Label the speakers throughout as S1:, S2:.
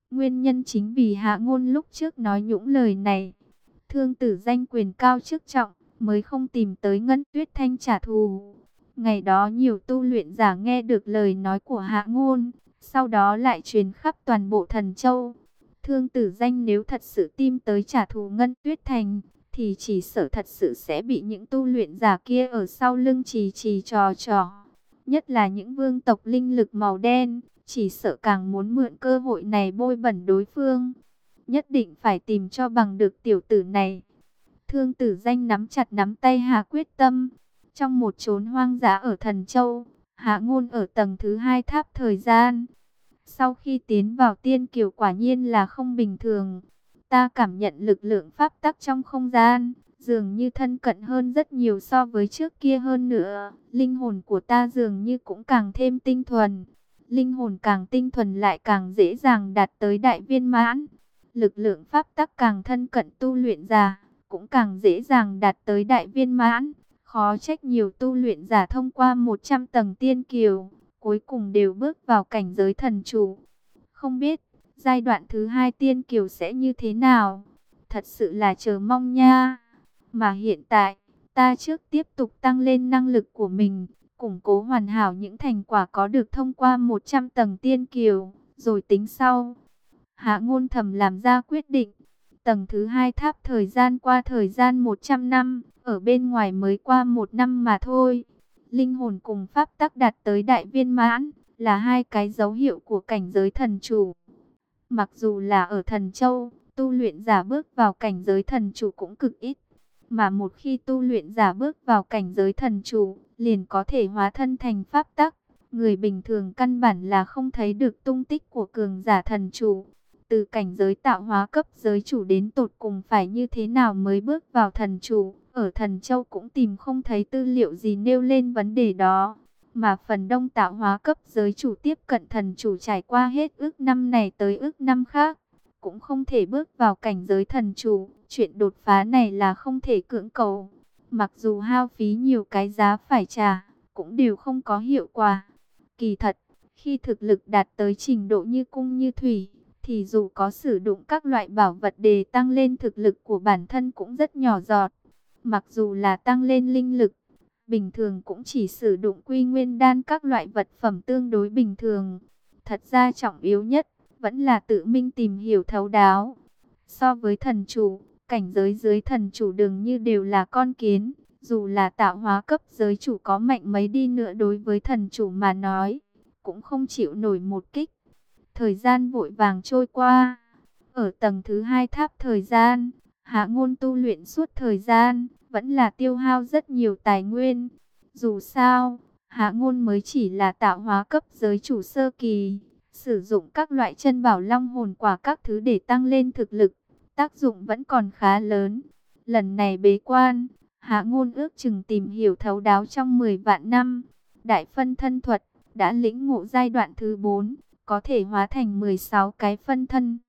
S1: Nguyên nhân chính vì Hạ Ngôn lúc trước nói những lời này. Thương Tử Danh quyền cao chức trọng, mới không tìm tới Ngân Tuyết Thanh trả thù. Ngày đó nhiều tu luyện giả nghe được lời nói của Hạ Ngôn, sau đó lại truyền khắp toàn bộ Thần Châu. Thương Tử Danh nếu thật sự tìm tới trả thù Ngân Tuyết Thành, thì chỉ sợ thật sự sẽ bị những tu luyện giả kia ở sau lưng chì chì trò trò. Nhất là những vương tộc linh lực màu đen, chỉ sợ càng muốn mượn cơ hội này bôi bẩn đối phương. Nhất định phải tìm cho bằng được tiểu tử này. Thương Tử Danh nắm chặt nắm tay Hà quyết tâm. Trong một chốn hoang dã ở Thần Châu, Hạ Ngôn ở tầng thứ 2 tháp thời gian. Sau khi tiến vào tiên kiều quả nhiên là không bình thường. Ta cảm nhận lực lượng pháp tắc trong không gian, dường như thân cận hơn rất nhiều so với trước kia hơn nữa. Linh hồn của ta dường như cũng càng thêm tinh thuần. Linh hồn càng tinh thuần lại càng dễ dàng đạt tới đại viên mãn. Lực lượng pháp tắc càng thân cận tu luyện giả, cũng càng dễ dàng đạt tới đại viên mãn. Khó trách nhiều tu luyện giả thông qua 100 tầng tiên kiều, cuối cùng đều bước vào cảnh giới thần chủ. Không biết, giai đoạn thứ 2 tiên kiều sẽ như thế nào? Thật sự là chờ mong nha. Mà hiện tại, ta trước tiếp tục tăng lên năng lực của mình, củng cố hoàn hảo những thành quả có được thông qua 100 tầng tiên kiều, rồi tính sau. Hạ Ngôn thầm làm ra quyết định. Tầng thứ 2 tháp thời gian qua thời gian 100 năm, ở bên ngoài mới qua 1 năm mà thôi. Linh hồn cùng pháp tắc đạt tới đại viên mãn, là hai cái dấu hiệu của cảnh giới thần chủ. Mặc dù là ở Thần Châu, tu luyện giả bước vào cảnh giới thần chủ cũng cực ít. Mà một khi tu luyện giả bước vào cảnh giới thần chủ, liền có thể hóa thân thành pháp tắc. Người bình thường căn bản là không thấy được tung tích của cường giả thần chủ. Từ cảnh giới tạo hóa cấp giới chủ đến tột cùng phải như thế nào mới bước vào thần chủ. Ở Thần Châu cũng tìm không thấy tư liệu gì nêu lên vấn đề đó. Mà phần đông tạo hóa cấp giới chủ tiếp cận thần chủ trải qua hết ước năm này tới ước năm khác, cũng không thể bước vào cảnh giới thần chủ. Chuyện đột phá này là không thể cưỡng cầu. Mặc dù hao phí nhiều cái giá phải trả, cũng đều không có hiệu quả. Kỳ thật, khi thực lực đạt tới trình độ như cung như thủy, thì dù có sử dụng các loại bảo vật để tăng lên thực lực của bản thân cũng rất nhỏ giọt. Mặc dù là tăng lên linh lực, bình thường cũng chỉ sử dụng quy nguyên đan các loại vật phẩm tương đối bình thường. Thật ra trọng yếu nhất, vẫn là tự mình tìm hiểu thấu đáo. So với thần chủ, cảnh giới dưới thần chủ dường như đều là con kiến. Dù là tạo hóa cấp giới chủ có mạnh mấy đi nữa đối với thần chủ mà nói, cũng không chịu nổi một kích. Thời gian vội vàng trôi qua. Ở tầng thứ 2 tháp thời gian, Hạ Ngôn tu luyện suốt thời gian, vẫn là tiêu hao rất nhiều tài nguyên. Dù sao, Hạ Ngôn mới chỉ là tạo hóa cấp giới chủ sơ kỳ. Sử dụng các loại chân bảo long hồn quả các thứ để tăng lên thực lực, tác dụng vẫn còn khá lớn. Lần này bế quan, Hạ Ngôn ước chừng tìm hiểu thấu đáo trong 10 vạn năm. Đại phân thân thuật, đã lĩnh ngộ giai đoạn thứ 4, có thể hóa thành 16 cái phân thân.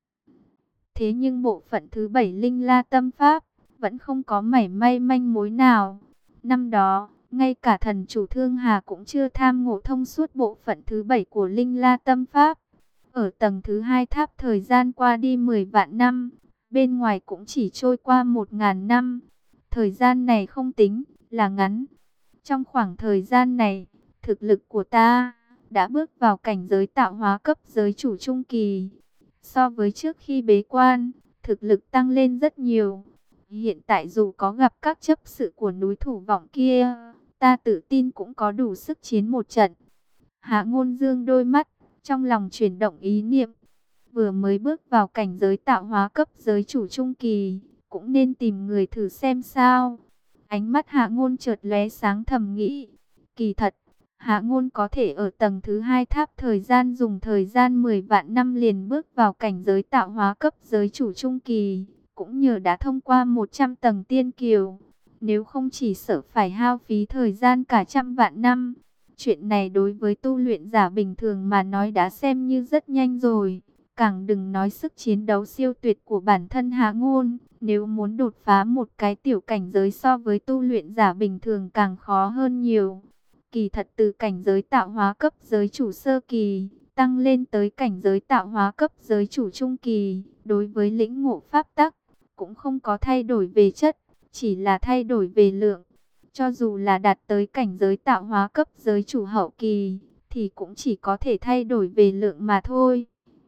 S1: Thế nhưng bộ phận thứ 7 Linh La Tâm Pháp, vẫn không có mảy may manh mối nào. Năm đó, ngay cả thần chủ Thương Hà cũng chưa tham ngộ thông suốt bộ phận thứ 7 của Linh La Tâm Pháp. Ở tầng thứ 2 tháp thời gian qua đi 10 vạn năm, bên ngoài cũng chỉ trôi qua 1000 năm. Thời gian này không tính là ngắn. Trong khoảng thời gian này, thực lực của ta đã bước vào cảnh giới tạo hóa cấp giới chủ trung kỳ. So với trước khi bế quan, thực lực tăng lên rất nhiều. Hiện tại dù có gặp các chấp sự của núi Thủ Vọng kia, ta tự tin cũng có đủ sức chiến một trận. Hạ Ngôn dương đôi mắt, trong lòng chuyển động ý niệm. Vừa mới bước vào cảnh giới tạo hóa cấp giới chủ trung kỳ, cũng nên tìm người thử xem sao. Ánh mắt Hạ Ngôn chợt lóe sáng thầm nghĩ. Kỳ thật, Hạ Ngôn có thể ở tầng thứ 2 tháp thời gian dùng thời gian 10 vạn năm liền bước vào cảnh giới tạo hóa cấp giới chủ trung kỳ, cũng nhờ đã thông qua 100 tầng tiên kiều. Nếu không chỉ sợ phải hao phí thời gian cả trăm vạn năm. Chuyện này đối với tu luyện giả bình thường mà nói đã xem như rất nhanh rồi. Càng đừng nói sức chiến đấu siêu tuyệt của bản thân Hạ Ngôn. Nếu muốn đột phá một cái tiểu cảnh giới so với tu luyện giả bình thường càng khó hơn nhiều. Kỳ thật từ cảnh giới tạo hóa cấp giới chủ sơ kỳ, tăng lên tới cảnh giới tạo hóa cấp giới chủ trung kỳ. Đối với lĩnh ngộ pháp tắc, cũng không có thay đổi về chất, chỉ là thay đổi về lượng. Cho dù là đạt tới cảnh giới tạo hóa cấp giới chủ hậu kỳ, thì cũng chỉ có thể thay đổi về lượng mà thôi.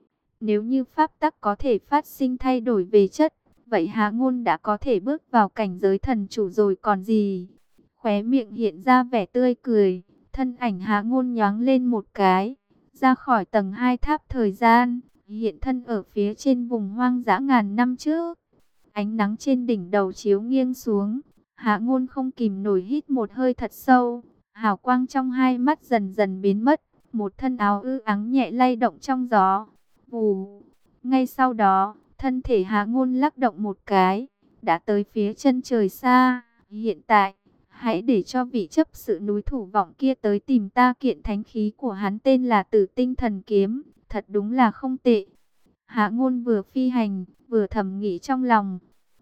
S1: Nếu như pháp tắc có thể phát sinh thay đổi về chất, vậy Hạ Ngôn đã có thể bước vào cảnh giới thần chủ rồi còn gì. Khóe miệng hiện ra vẻ tươi cười, thân ảnh Hạ Ngôn nhoáng lên một cái, ra khỏi tầng 2 tháp thời gian, hiện thân ở phía trên vùng hoang dã ngàn năm trước. Ánh nắng trên đỉnh đầu chiếu nghiêng xuống, Hạ Ngôn không kìm nổi hít một hơi thật sâu, hào quang trong hai mắt dần dần biến mất, một thân áo ư ắng nhẹ lay động trong gió. Vù. Ngay sau đó, thân thể Hạ Ngôn lắc động một cái, đã tới phía chân trời xa. Hiện tại, hãy để cho vị chấp sự núi Thủ Vọng kia tới tìm ta kiện thánh khí của hắn tên là Tử Tinh Thần Kiếm, thật đúng là không tệ. Hạ Ngôn vừa phi hành, vừa thầm nghĩ trong lòng.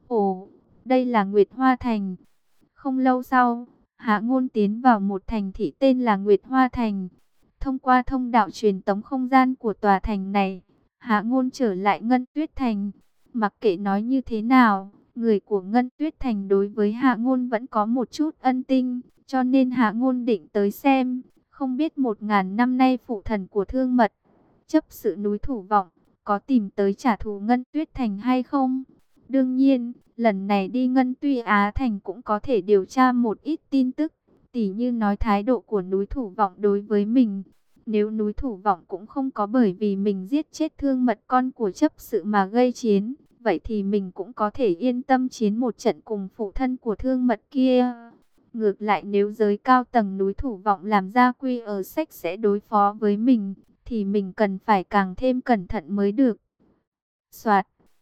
S1: Ồ, đây là Nguyệt Hoa Thành. Không lâu sau, Hạ Ngôn tiến vào một thành thị tên là Nguyệt Hoa Thành. Thông qua thông đạo truyền tống không gian của tòa thành này, Hạ Ngôn trở lại Ngân Tuyết Thành. Mặc kệ nói như thế nào, người của Ngân Tuyết Thành đối với Hạ Ngôn vẫn có một chút ân tình, cho nên Hạ Ngôn định tới xem, không biết 1000 năm nay phụ thần của Thương Mật, chấp sự núi Thủ Vọng, có tìm tới trả thù Ngân Tuyết Thành hay không. Đương nhiên, lần này đi Ngân Tuy Á Thành cũng có thể điều tra một ít tin tức, tỉ như nói thái độ của núi Thủ Vọng đối với mình. Nếu núi Thủ Vọng cũng không có bởi vì mình giết chết Thương Mật con của chấp sự mà gây chiến, vậy thì mình cũng có thể yên tâm chiến một trận cùng phụ thân của Thương Mật kia. Ngược lại nếu giới cao tầng núi Thủ Vọng làm ra quy ở sách sẽ đối phó với mình, thì mình cần phải càng thêm cẩn thận mới được. Soạt.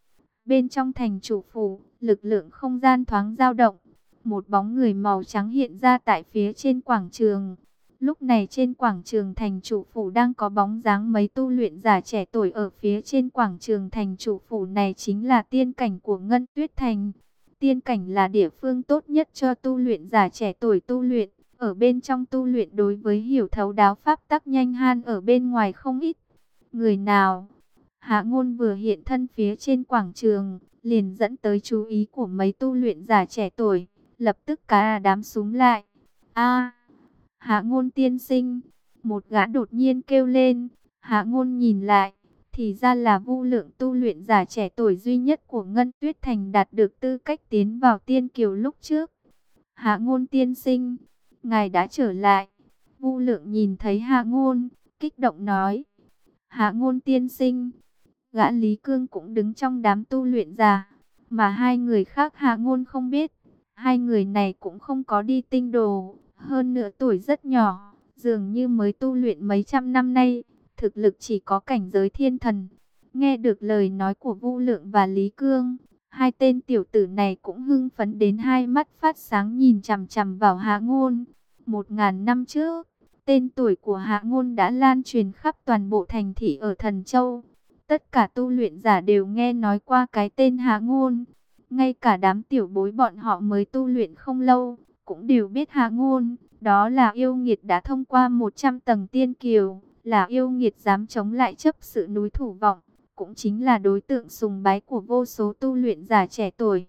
S1: Bên trong thành chủ phủ, lực lượng không gian thoáng dao động. Một bóng người màu trắng hiện ra tại phía trên quảng trường. Lúc này trên quảng trường thành chủ phủ đang có bóng dáng mấy tu luyện giả trẻ tuổi ở phía trên quảng trường thành chủ phủ này chính là tiên cảnh của Ngân Tuyết Thành. Tiên cảnh là địa phương tốt nhất cho tu luyện giả trẻ tuổi tu luyện. Ở bên trong tu luyện đối với hiểu thấu đáo pháp tắc nhanh hơn ở bên ngoài không ít. Người nào? Hạ Ngôn vừa hiện thân phía trên quảng trường, liền dẫn tới chú ý của mấy tu luyện giả trẻ tuổi, lập tức cả đám súng lại. A, Hạ Ngôn tiên sinh, một gã đột nhiên kêu lên. Hạ Ngôn nhìn lại, thì ra là Vu Lượng, tu luyện giả trẻ tuổi duy nhất của Ngân Tuyết Thành đạt được tư cách tiến vào tiên kiều lúc trước. Hạ Ngôn tiên sinh, ngài đã trở lại. Vu Lượng nhìn thấy Hạ Ngôn, kích động nói. Hạ Ngôn tiên sinh. Gã Lý Cương cũng đứng trong đám tu luyện giả, mà hai người khác Hạ Ngôn không biết. Hai người này cũng không có đi tinh đồ, hơn nữa tuổi rất nhỏ, dường như mới tu luyện mấy trăm năm nay, thực lực chỉ có cảnh giới thiên thần. Nghe được lời nói của Vu Lượng và Lý Cương, hai tên tiểu tử này cũng hưng phấn đến hai mắt phát sáng nhìn chằm chằm vào Hạ Ngôn. 1000 năm trước, tên tuổi của Hạ Ngôn đã lan truyền khắp toàn bộ thành thị ở Thần Châu. Tất cả tu luyện giả đều nghe nói qua cái tên Hạ Ngôn. Ngay cả đám tiểu bối bọn họ mới tu luyện không lâu, cũng đều biết Hạ Ngôn. Đó là yêu nghiệt đã thông qua 100 tầng tiên kiều, là yêu nghiệt dám chống lại chấp sự núi Thủ Vọng, cũng chính là đối tượng sùng bái của vô số tu luyện giả trẻ tuổi.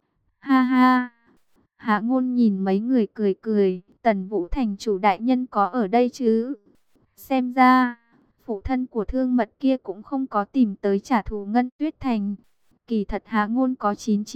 S1: Ha ha! Hạ Ngôn nhìn mấy người cười cười, Tần Vũ thành chủ đại nhân có ở đây chứ? Xem ra phụ thân của Thương Mật kia cũng không có tìm tới trả thù Ngân Tuyết Thành. Kỳ thật Hạ Ngôn có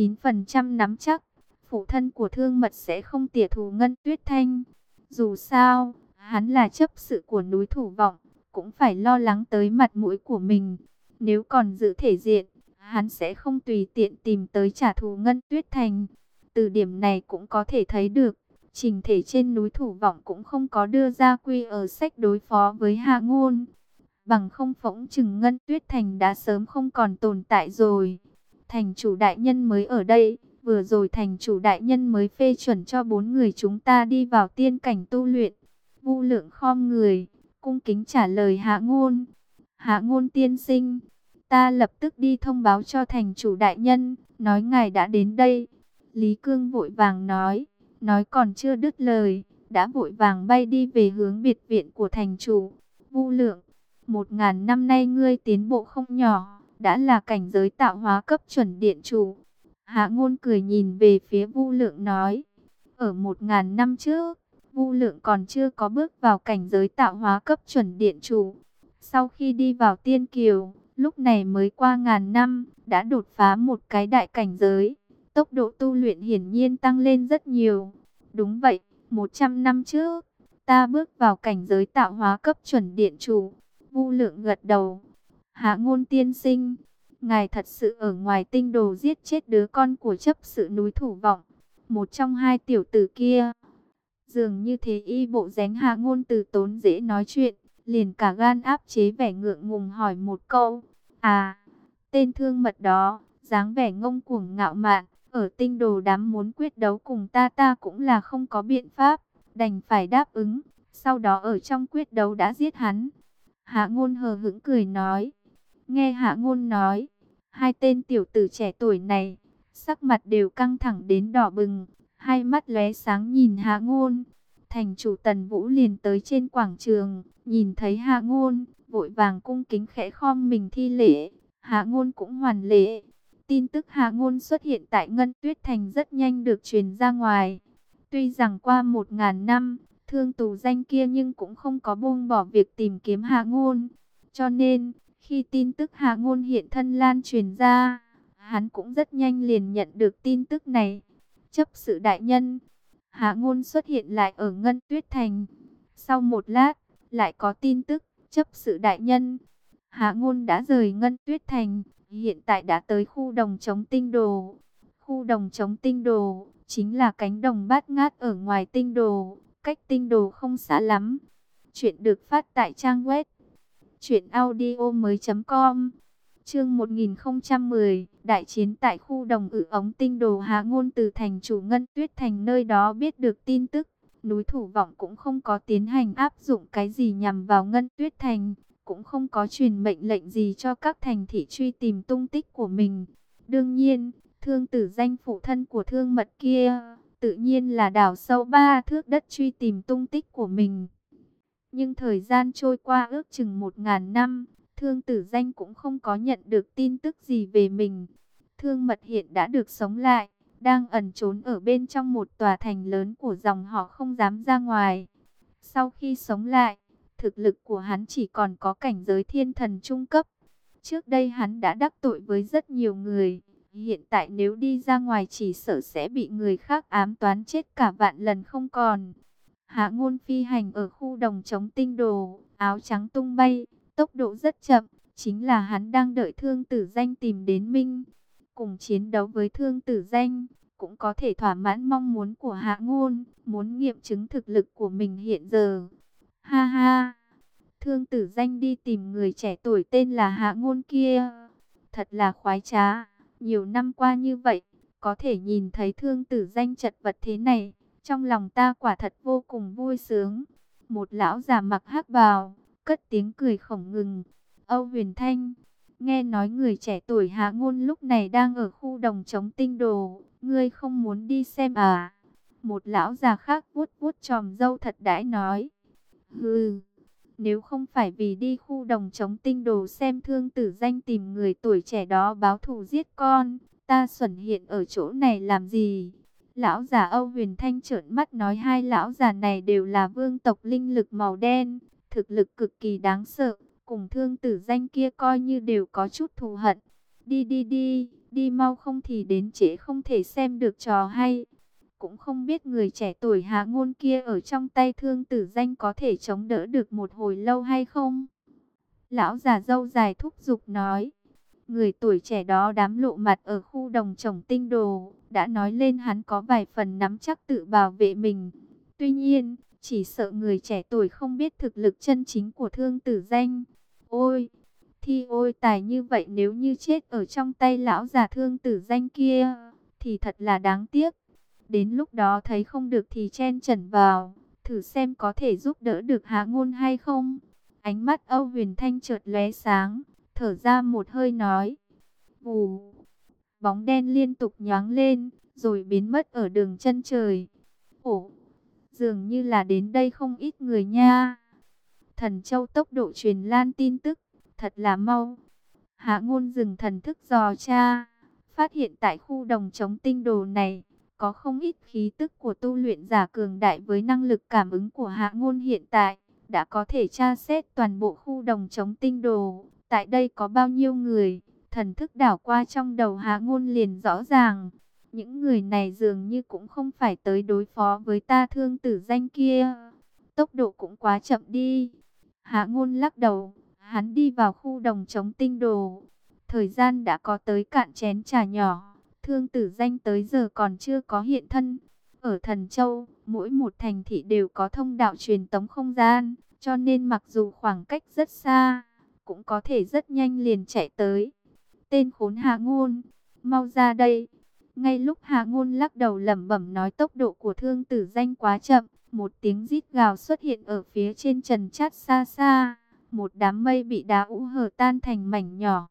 S1: 99% nắm chắc, phụ thân của Thương Mật sẽ không tỉa thù Ngân Tuyết Thành. Dù sao, hắn là chấp sự của núi Thủ Vọng, cũng phải lo lắng tới mặt mũi của mình. Nếu còn giữ thể diện, hắn sẽ không tùy tiện tìm tới trả thù Ngân Tuyết Thành. Từ điểm này cũng có thể thấy được, trình thể trên núi Thủ Vọng cũng không có đưa ra quy ở sách đối phó với Hạ Ngôn. Bằng không phỗng chừng Ngân Tuyết Thành đã sớm không còn tồn tại rồi. Thành chủ đại nhân mới ở đây, vừa rồi thành chủ đại nhân mới phê chuẩn cho 4 người chúng ta đi vào tiên cảnh tu luyện. Vu Lượng khom người, cung kính trả lời Hạ Ngôn. Hạ Ngôn tiên sinh, ta lập tức đi thông báo cho thành chủ đại nhân, nói ngài đã đến đây. Lý Cương vội vàng nói còn chưa dứt lời, đã vội vàng bay đi về hướng biệt viện của thành chủ. Vu Lượng, 1.000 năm nay ngươi tiến bộ không nhỏ, đã là cảnh giới tạo hóa cấp chuẩn điện chủ. Hạ Ngôn cười nhìn về phía Vu Lượng nói, ở 1.000 năm trước, Vu Lượng còn chưa có bước vào cảnh giới tạo hóa cấp chuẩn điện chủ. Sau khi đi vào Tiên Kiều, lúc này mới qua ngàn năm, đã đột phá một cái đại cảnh giới. Tốc độ tu luyện hiển nhiên tăng lên rất nhiều. Đúng vậy, 100 năm trước, ta bước vào cảnh giới tạo hóa cấp chuẩn điện chủ. Vu Lượng gật đầu. Hạ Ngôn tiên sinh, ngài thật sự ở ngoài tinh đồ giết chết đứa con của chấp sự núi Thủ Vọng, một trong hai tiểu tử kia. Dường như thế y bộ dáng Hạ Ngôn từ tốn dễ nói chuyện, liền cả gan áp chế vẻ ngượng ngùng hỏi một câu. À, tên thương mật đó, dáng vẻ ngông cuồng ngạo mạn, ở tinh đồ đám muốn quyết đấu cùng ta cũng là không có biện pháp, đành phải đáp ứng, sau đó ở trong quyết đấu đã giết hắn. Hạ Ngôn hờ hững cười nói. Nghe Hạ Ngôn nói, hai tên tiểu tử trẻ tuổi này, sắc mặt đều căng thẳng đến đỏ bừng, hai mắt lóe sáng nhìn Hạ Ngôn. Thành chủ Tần Vũ liền tới trên quảng trường, nhìn thấy Hạ Ngôn, vội vàng cung kính khẽ khom mình thi lễ. Hạ Ngôn cũng hoàn lễ. Tin tức Hạ Ngôn xuất hiện tại Ngân Tuyết Thành rất nhanh được truyền ra ngoài. Tuy rằng qua 1.000 năm, thương tù danh kia nhưng cũng không có buông bỏ việc tìm kiếm Hạ Ngôn. Cho nên, khi tin tức Hạ Ngôn hiện thân lan truyền ra, hắn cũng rất nhanh liền nhận được tin tức này. Chấp sự đại nhân, Hạ Ngôn xuất hiện lại ở Ngân Tuyết Thành. Sau một lát, lại có tin tức, chấp sự đại nhân, Hạ Ngôn đã rời Ngân Tuyết Thành, hiện tại đã tới khu đồng trống tinh đồ. Khu đồng trống tinh đồ, chính là cánh đồng bát ngát ở ngoài tinh đồ, cách tinh đồ không xa lắm. Chuyện được phát tại trang web truyệnaudiomoi.com. Chương 1010, đại chiến tại khu đồng ự ống tinh đồ. Hạ Ngôn từ thành chủ Ngân Tuyết Thành nơi đó biết được tin tức, núi Thủ Vọng cũng không có tiến hành áp dụng cái gì nhằm vào Ngân Tuyết Thành, cũng không có truyền mệnh lệnh gì cho các thành thị truy tìm tung tích của mình. Đương nhiên, Thương Tử Danh phụ thân của Thương Mật kia, tự nhiên là đào sâu 3 thước đất truy tìm tung tích của mình. Nhưng thời gian trôi qua ước chừng 1.000 năm, Thương Tử Danh cũng không có nhận được tin tức gì về mình. Thương Mật hiện đã được sống lại, đang ẩn trốn ở bên trong một tòa thành lớn của dòng họ không dám ra ngoài. Sau khi sống lại, thực lực của hắn chỉ còn có cảnh giới thiên thần trung cấp. Trước đây hắn đã đắc tội với rất nhiều người, hiện tại nếu đi ra ngoài chỉ sợ sẽ bị người khác ám toán chết cả vạn lần không còn. Hạ Ngôn phi hành ở khu đồng trống tinh đồ, áo trắng tung bay, tốc độ rất chậm, chính là hắn đang đợi Thương Tử Danh tìm đến Minh. Cùng chiến đấu với Thương Tử Danh, cũng có thể thỏa mãn mong muốn của Hạ Ngôn, muốn nghiệm chứng thực lực của mình hiện giờ. Ha ha, Thương Tử Danh đi tìm người trẻ tuổi tên là Hạ Ngôn kia. Thật là khoái trá, nhiều năm qua như vậy, có thể nhìn thấy Thương Tử Danh chật vật thế này, trong lòng ta quả thật vô cùng vui sướng. Một lão già mặc hắc bào, cất tiếng cười không ngừng. Âu Huyền Thanh, nghe nói người trẻ tuổi Hạ Ngôn lúc này đang ở khu đồng trống tinh đồ, ngươi không muốn đi xem à? Một lão già khác vuốt vuốt chòm râu thật đãi nói. Hừ, nếu không phải vì đi khu đồng trống tinh đồ xem Thương Tử Danh tìm người tuổi trẻ đó báo thù giết con, ta xuất hiện ở chỗ này làm gì? Lão già Âu Huyền Thanh trợn mắt nói, hai lão già này đều là vương tộc linh lực màu đen, thực lực cực kỳ đáng sợ, cùng Thương Tử Danh kia coi như đều có chút thù hận. Đi đi đi, đi mau không thì đến trễ không thể xem được trò hay. Cũng không biết người trẻ tuổi Hạ Ngôn kia ở trong tay Thương Tử Danh có thể chống đỡ được một hồi lâu hay không? Lão già râu dài thúc giục nói. Người tuổi trẻ đó đám lộ mặt ở khu đồng trồng tinh đồ, đã nói lên hắn có vài phần nắm chắc tự bảo vệ mình. Tuy nhiên, chỉ sợ người trẻ tuổi không biết thực lực chân chính của Thương Tử Danh. Ôi, ôi tài như vậy nếu như chết ở trong tay lão già Thương Tử Danh kia, thì thật là đáng tiếc. Đến lúc đó thấy không được thì chen chẩn vào, thử xem có thể giúp đỡ được Hạ Ngôn hay không. Ánh mắt Âu Huyền Thanh chợt lóe sáng, thở ra một hơi nói. Vù, bóng đen liên tục nhoáng lên, rồi biến mất ở đường chân trời. Ồ, dường như là đến đây không ít người nha. Thần Châu tốc độ truyền lan tin tức, thật là mau. Hạ Ngôn dừng thần thức dò tra, phát hiện tại khu đồng chống tinh đồ này, có không ít khí tức của tu luyện giả cường đại với năng lực cảm ứng của Hạ Ngôn hiện tại, đã có thể tra xét toàn bộ khu đồng chống tinh đồ. Tại đây có bao nhiêu người, thần thức đảo qua trong đầu Hạ Ngôn liền rõ ràng. Những người này dường như cũng không phải tới đối phó với ta Thương Tử Danh kia. Tốc độ cũng quá chậm đi. Hạ Ngôn lắc đầu, hắn đi vào khu đồng chống tinh đồ. Thời gian đã có tới cạn chén trà nhỏ. Thương Tử Danh tới giờ còn chưa có hiện thân. Ở Thần Châu, mỗi một thành thị đều có thông đạo truyền tống không gian, cho nên mặc dù khoảng cách rất xa, cũng có thể rất nhanh liền chạy tới. Tên khốn Hạ Ngôn, mau ra đây. Ngay lúc Hạ Ngôn lắc đầu lẩm bẩm nói tốc độ của Thương Tử Danh quá chậm, một tiếng rít gào xuất hiện ở phía trên trần chát xa xa. Một đám mây bị đá ũ hở tan thành mảnh nhỏ.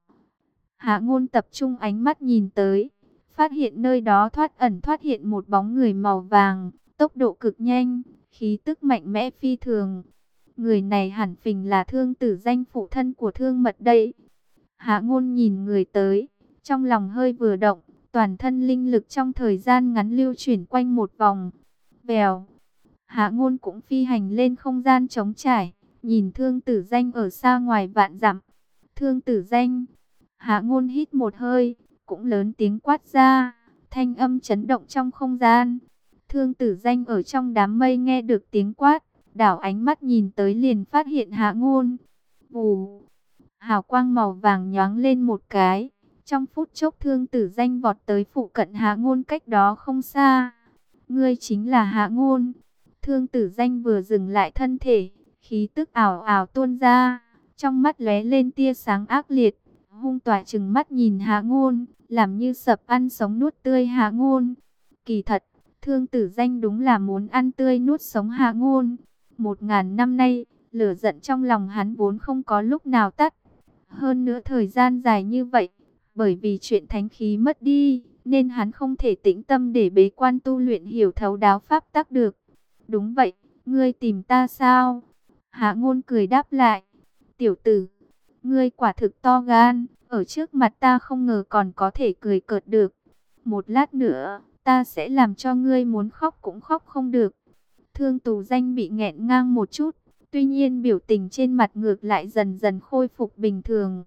S1: Hạ Ngôn tập trung ánh mắt nhìn tới, phát hiện nơi đó thoát ẩn thoát hiện một bóng người màu vàng, tốc độ cực nhanh, khí tức mạnh mẽ phi thường. Người này hẳn phình là Thương Tử Danh phụ thân của Thương Mật đây. Hạ Ngôn nhìn người tới, trong lòng hơi vừa động, toàn thân linh lực trong thời gian ngắn lưu chuyển quanh một vòng. Vèo, Hạ Ngôn cũng phi hành lên không gian trống trải, nhìn Thương Tử Danh ở xa ngoài vạn dặm. Thương Tử Danh. Hạ Ngôn hít một hơi, cũng lớn tiếng quát ra, thanh âm chấn động trong không gian. Thương Tử Danh ở trong đám mây nghe được tiếng quát, đảo ánh mắt nhìn tới liền phát hiện Hạ Ngôn. Vù, hào quang màu vàng nhoáng lên một cái, trong phút chốc Thương Tử Danh vọt tới phụ cận Hạ Ngôn cách đó không xa. Ngươi chính là Hạ Ngôn. Thương Tử Danh vừa dừng lại thân thể, khí tức ảo ảo tuôn ra, trong mắt lóe lên tia sáng ác liệt, hung tỏa trừng mắt nhìn Hạ Ngôn, làm như sập ăn sống nuốt tươi Hạ Ngôn. Kỳ thật, Thương Tử Danh đúng là muốn ăn tươi nuốt sống Hạ Ngôn. 1000 năm nay, lửa giận trong lòng hắn vốn không có lúc nào tắt. Hơn nữa thời gian dài như vậy, bởi vì chuyện thánh khí mất đi, nên hắn không thể tĩnh tâm để bế quan tu luyện hiểu thấu đáo pháp tắc được. Đúng vậy, ngươi tìm ta sao? Hạ Ngôn cười đáp lại. Tiểu tử, ngươi quả thực to gan, ở trước mặt ta không ngờ còn có thể cười cợt được. Một lát nữa, ta sẽ làm cho ngươi muốn khóc cũng khóc không được. Thương Tử Danh bị nghẹn ngang một chút, tuy nhiên biểu tình trên mặt ngược lại dần dần khôi phục bình thường.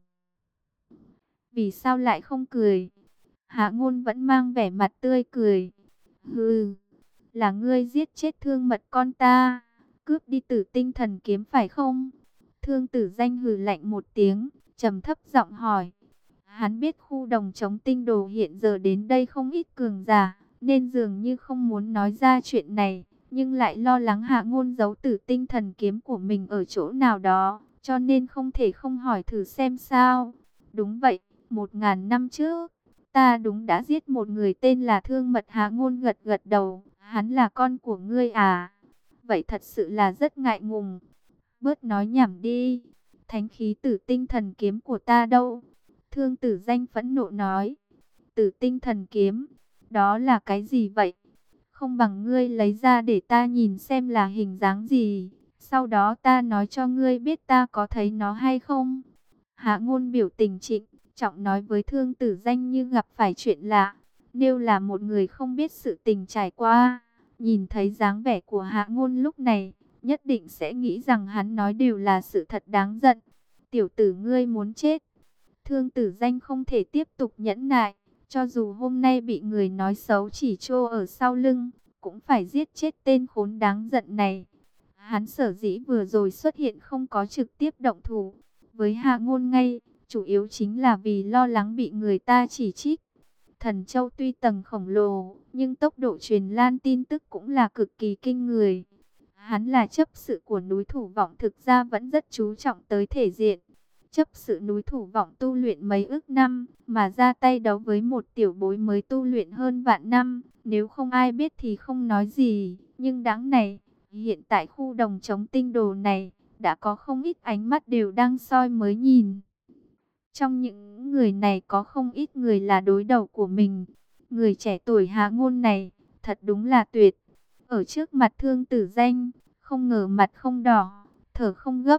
S1: Vì sao lại không cười? Hạ Ngôn vẫn mang vẻ mặt tươi cười. Hừ, là ngươi giết chết Thương Mật con ta, cướp đi Tử Tinh Thần Kiếm phải không? Thương Tử Danh hừ lạnh một tiếng, trầm thấp giọng hỏi. Hắn biết khu đồng chống tinh đồ hiện giờ đến đây không ít cường giả, nên dường như không muốn nói ra chuyện này, nhưng lại lo lắng Hạ Ngôn giấu Tử Tinh Thần Kiếm của mình ở chỗ nào đó, cho nên không thể không hỏi thử xem sao. Đúng vậy, 1000 năm trước, ta đúng đã giết một người tên là Thương Mật. Hạ Ngôn gật gật đầu. Hắn là con của ngươi à? Vậy thật sự là rất ngại ngùng. Bớt nói nhảm đi. Thánh khí Tử Tinh Thần Kiếm của ta đâu? Thương Tử Danh phẫn nộ nói. Tử Tinh Thần Kiếm, đó là cái gì vậy? Không bằng ngươi lấy ra để ta nhìn xem là hình dáng gì, sau đó ta nói cho ngươi biết ta có thấy nó hay không. Hạ Ngôn biểu tình trịnh trọng nói với Thương Tử Danh như gặp phải chuyện lạ. Nếu là một người không biết sự tình trải qua, nhìn thấy dáng vẻ của Hạ Ngôn lúc này, nhất định sẽ nghĩ rằng hắn nói đều là sự thật đáng giận. Tiểu tử ngươi muốn chết. Thương Tử Danh không thể tiếp tục nhẫn nại, cho dù hôm nay bị người nói xấu chỉ trô ở sau lưng, cũng phải giết chết tên khốn đáng giận này. Hắn sở dĩ vừa rồi xuất hiện không có trực tiếp động thủ với Hạ Ngôn ngay, chủ yếu chính là vì lo lắng bị người ta chỉ trích. Thần Châu tuy tầng khổng lồ, nhưng tốc độ truyền lan tin tức cũng là cực kỳ kinh người. Hắn là chấp sự của núi Thủ Vọng, thực ra vẫn rất chú trọng tới thể diện. Chấp sự núi Thủ Vọng tu luyện mấy ức năm, mà ra tay đấu với một tiểu bối mới tu luyện hơn vạn năm. Nếu không ai biết thì không nói gì, nhưng đáng này, hiện tại khu đồng chống tinh đồ này, đã có không ít ánh mắt đều đang soi mới nhìn. Trong những người này có không ít người là đối đầu của mình. Người trẻ tuổi Hạ Ngôn này, thật đúng là tuyệt. Ở trước mặt Thương Tử Danh, không ngờ mặt không đỏ, thở không gấp,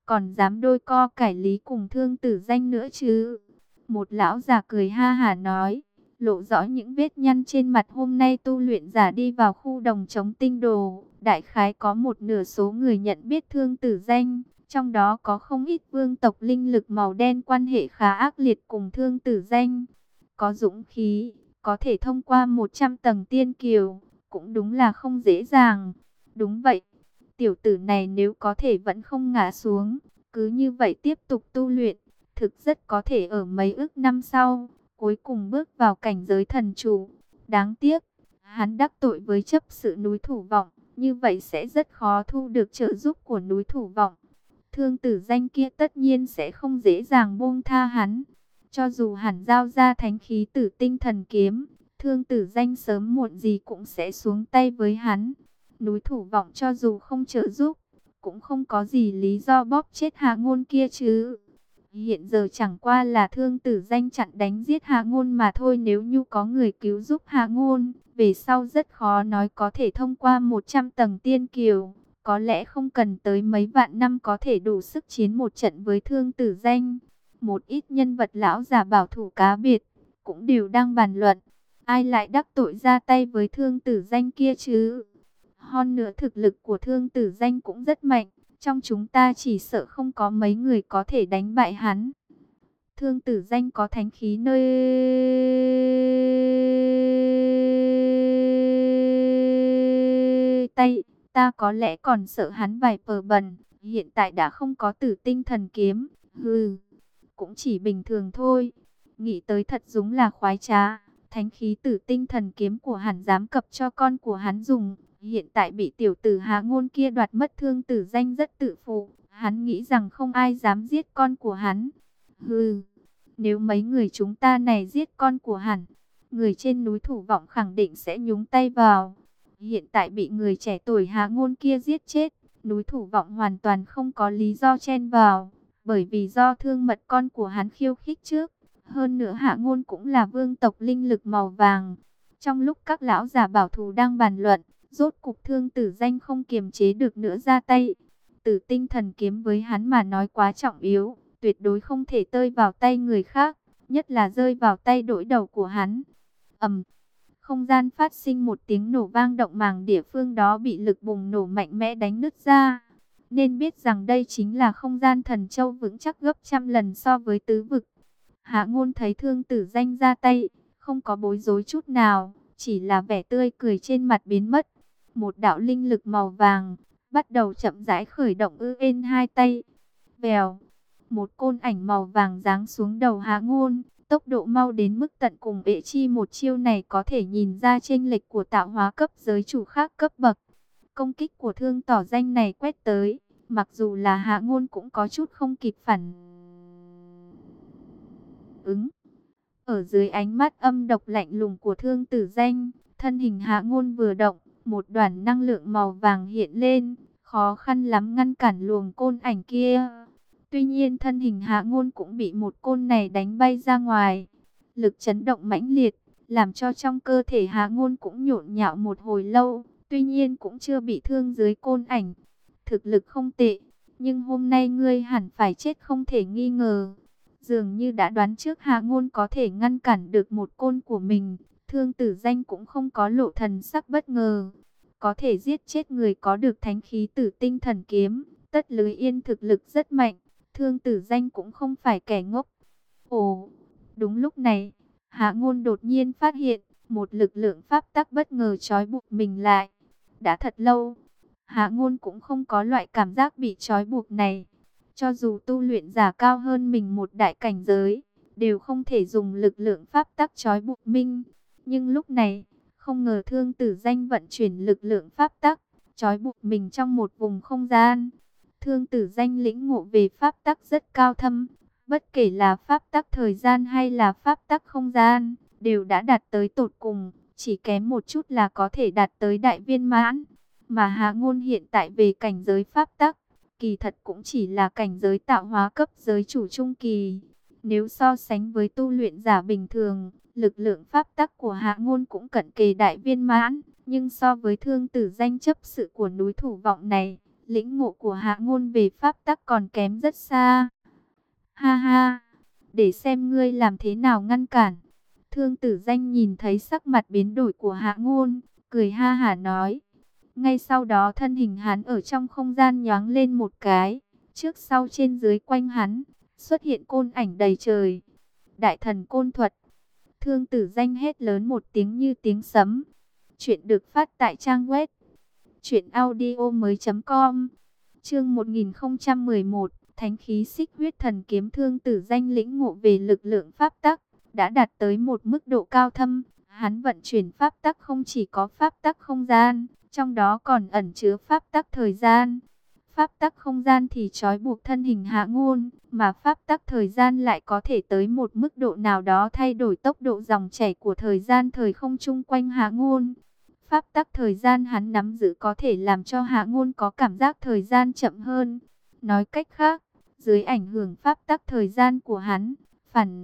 S1: còn dám đôi co cải lý cùng Thương Tử Danh nữa chứ? Một lão già cười ha hả nói, lộ rõ những vết nhăn trên mặt. Hôm nay tu luyện giả đi vào khu đồng trống tinh đồ, đại khái có một nửa số người nhận biết Thương Tử Danh, trong đó có không ít vương tộc linh lực màu đen quan hệ khá ác liệt cùng Thương Tử Danh. Có dũng khí, có thể thông qua 100 tầng tiên kiều, cũng đúng là không dễ dàng. Đúng vậy, tiểu tử này nếu có thể vẫn không ngã xuống, cứ như vậy tiếp tục tu luyện, thực rất có thể ở mấy ức năm sau, cuối cùng bước vào cảnh giới thần chủ. Đáng tiếc, hắn đắc tội với chấp sự núi Thủ Vọng, như vậy sẽ rất khó thu được trợ giúp của núi Thủ Vọng. Thương Tử Danh kia tất nhiên sẽ không dễ dàng buông tha hắn. Cho dù hẳn giao ra thánh khí Tử Tinh Thần Kiếm, Thương Tử Danh sớm muộn gì cũng sẽ xuống tay với hắn. Núi Thủ Vọng cho dù không trợ giúp, cũng không có gì lý do bóp chết Hạ Ngôn kia chứ. Hiện giờ chẳng qua là Thương Tử Danh chặn đánh giết Hạ Ngôn mà thôi. Nếu như có người cứu giúp Hạ Ngôn, về sau rất khó nói có thể thông qua 100 tầng tiên kiều. Có lẽ không cần tới mấy vạn năm có thể đủ sức chiến một trận với Thương Tử Danh. Một ít nhân vật lão già bảo thủ cá biệt, cũng đều đang bàn luận, ai lại đắc tội ra tay với Thương Tử Danh kia chứ. Hơn nữa thực lực của Thương Tử Danh cũng rất mạnh, trong chúng ta chỉ sợ không có mấy người có thể đánh bại hắn. Thương Tử Danh có thánh khí nơi tay, ta có lẽ còn sợ hắn vài pờ bần, hiện tại đã không có Tử Tinh Thần Kiếm, cũng chỉ bình thường thôi. Nghĩ tới thật đúng là khoái trá, thánh khí Tử Tinh Thần Kiếm của hắn dám cập cho con của hắn dùng, hiện tại bị tiểu tử Hạ Ngôn kia đoạt mất. Thương Tử Danh rất tự phụ, hắn nghĩ rằng không ai dám giết con của hắn. Nếu mấy người chúng ta này giết con của hắn, người trên núi Thủ Vọng khẳng định sẽ nhúng tay vào. Hiện tại bị người trẻ tuổi Hạ Ngôn kia giết chết, núi Thủ Vọng hoàn toàn không có lý do chen vào, bởi vì do Thương Mật con của hắn khiêu khích trước. Hơn nữa Hạ Ngôn cũng là vương tộc linh lực màu vàng. Trong lúc các lão già bảo thủ đang bàn luận, rốt cục Thương Tử Danh không kiềm chế được nữa ra tay. Tử Tinh Thần Kiếm với hắn mà nói quá trọng yếu, tuyệt đối không thể rơi vào tay người khác, nhất là rơi vào tay đối đầu của hắn. Không gian phát sinh một tiếng nổ vang động, màng địa phương đó bị lực bùng nổ mạnh mẽ đánh nứt ra. Nên biết rằng đây chính là không gian thần châu vững chắc gấp trăm lần so với tứ vực. Hạ Ngôn thấy Thương Tử Danh ra tay, không có bối rối chút nào, chỉ là vẻ tươi cười trên mặt biến mất. Một đạo linh lực màu vàng bắt đầu chậm rãi khởi động hai tay. Vèo, một côn ảnh màu vàng giáng xuống đầu Hạ Ngôn, tốc độ mau đến mức tận cùng. Ệ chi một chiêu này có thể nhìn ra chênh lệch của tạo hóa cấp giới chủ khác cấp bậc. Công kích của Thương Tỏ Danh này quét tới, mặc dù là Hạ Ngôn cũng có chút không kịp phản ứng. Ở dưới ánh mắt âm độc lạnh lùng của Thương Tử Danh, thân hình Hạ Ngôn vừa động, một đoàn năng lượng màu vàng hiện lên, khó khăn lắm ngăn cản luồng côn ảnh kia. Tuy nhiên thân hình Hạ Ngôn cũng bị một côn này đánh bay ra ngoài. Lực chấn động mãnh liệt, làm cho trong cơ thể Hạ Ngôn cũng nhộn nhạo một hồi lâu, tuy nhiên cũng chưa bị thương dưới côn ảnh. Thực lực không tệ, nhưng hôm nay ngươi hẳn phải chết không thể nghi ngờ. Dường như đã đoán trước Hạ Ngôn có thể ngăn cản được một côn của mình, Thương Tử Danh cũng không có lộ thần sắc bất ngờ. Có thể giết chết người có được thánh khí Tử Tinh Thần Kiếm, tất lưới yên thực lực rất mạnh, Thương Tử Danh cũng không phải kẻ ngốc. Ồ, đúng lúc này, Hạ Ngôn đột nhiên phát hiện, một lực lượng pháp tắc bất ngờ trói buộc mình lại. Đã thật lâu, Hạ Ngôn cũng không có loại cảm giác bị trói buộc này. Cho dù tu luyện giả cao hơn mình một đại cảnh giới, đều không thể dùng lực lượng pháp tắc trói buộc mình. Nhưng lúc này, không ngờ Thương Tử Danh vận chuyển lực lượng pháp tắc, trói buộc mình trong một vùng không gian. Thương Tử Danh lĩnh ngộ về pháp tắc rất cao thâm, bất kể là pháp tắc thời gian hay là pháp tắc không gian, đều đã đạt tới tột cùng, chỉ kém một chút là có thể đạt tới đại viên mãn. Mà Hạ Ngôn hiện tại về cảnh giới pháp tắc, kỳ thật cũng chỉ là cảnh giới tạo hóa cấp giới chủ trung kỳ. Nếu so sánh với tu luyện giả bình thường, lực lượng pháp tắc của Hạ Ngôn cũng cận kề đại viên mãn, nhưng so với Thương Tử Danh chấp sự của núi Thủ Vọng này, lĩnh ngộ của Hạ Ngôn về pháp tắc còn kém rất xa. Ha ha, để xem ngươi làm thế nào ngăn cản. Thương Tử Danh nhìn thấy sắc mặt biến đổi của Hạ Ngôn, cười ha hả nói. Ngay sau đó thân hình hắn ở trong không gian nhoáng lên một cái, trước sau trên dưới quanh hắn, xuất hiện côn ảnh đầy trời. Đại thần côn thuật. Thương Tử Danh hét lớn một tiếng như tiếng sấm. Chuyện được phát tại trang web truyệnaudiomoi.com. Chương 1011, Thánh khí xích huyết thần kiếm. Thương Tử Danh lĩnh ngộ về lực lượng pháp tắc đã đạt tới một mức độ cao thâm. Hắn vận chuyển pháp tắc không chỉ có pháp tắc không gian, trong đó còn ẩn chứa pháp tắc thời gian. Pháp tắc không gian thì trói buộc thân hình Hạ Ngôn, mà pháp tắc thời gian lại có thể tới một mức độ nào đó thay đổi tốc độ dòng chảy của thời gian thời không chung quanh Hạ Ngôn. Pháp tắc thời gian hắn nắm giữ có thể làm cho Hạ Ngôn có cảm giác thời gian chậm hơn. Nói cách khác, dưới ảnh hưởng pháp tắc thời gian của hắn, phản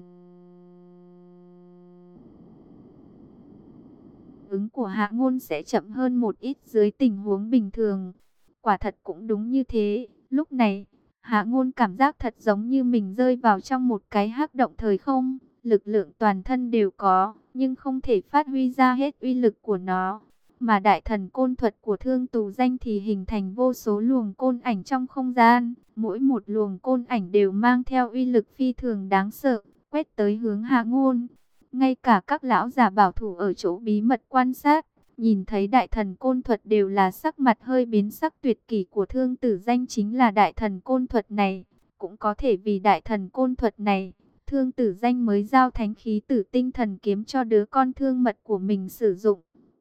S1: ứng của Hạ Ngôn sẽ chậm hơn một ít dưới tình huống bình thường. Quả thật cũng đúng như thế, lúc này, Hạ Ngôn cảm giác thật giống như mình rơi vào trong một cái hắc động thời không, lực lượng toàn thân đều có, nhưng không thể phát huy ra hết uy lực của nó. Mà đại thần côn thuật của Thương Tử Danh thì hình thành vô số luồng côn ảnh trong không gian, mỗi một luồng côn ảnh đều mang theo uy lực phi thường đáng sợ, quét tới hướng Hạ Ngôn. Ngay cả các lão già bảo thủ ở chỗ bí mật quan sát, nhìn thấy đại thần côn thuật đều là sắc mặt hơi biến sắc. Tuyệt kỷ của Thương Tử Danh chính là đại thần côn thuật này. Cũng có thể vì đại thần côn thuật này, Thương Tử Danh mới giao thánh khí Tử Tinh thần kiếm cho đứa con thương mật của mình sử dụng.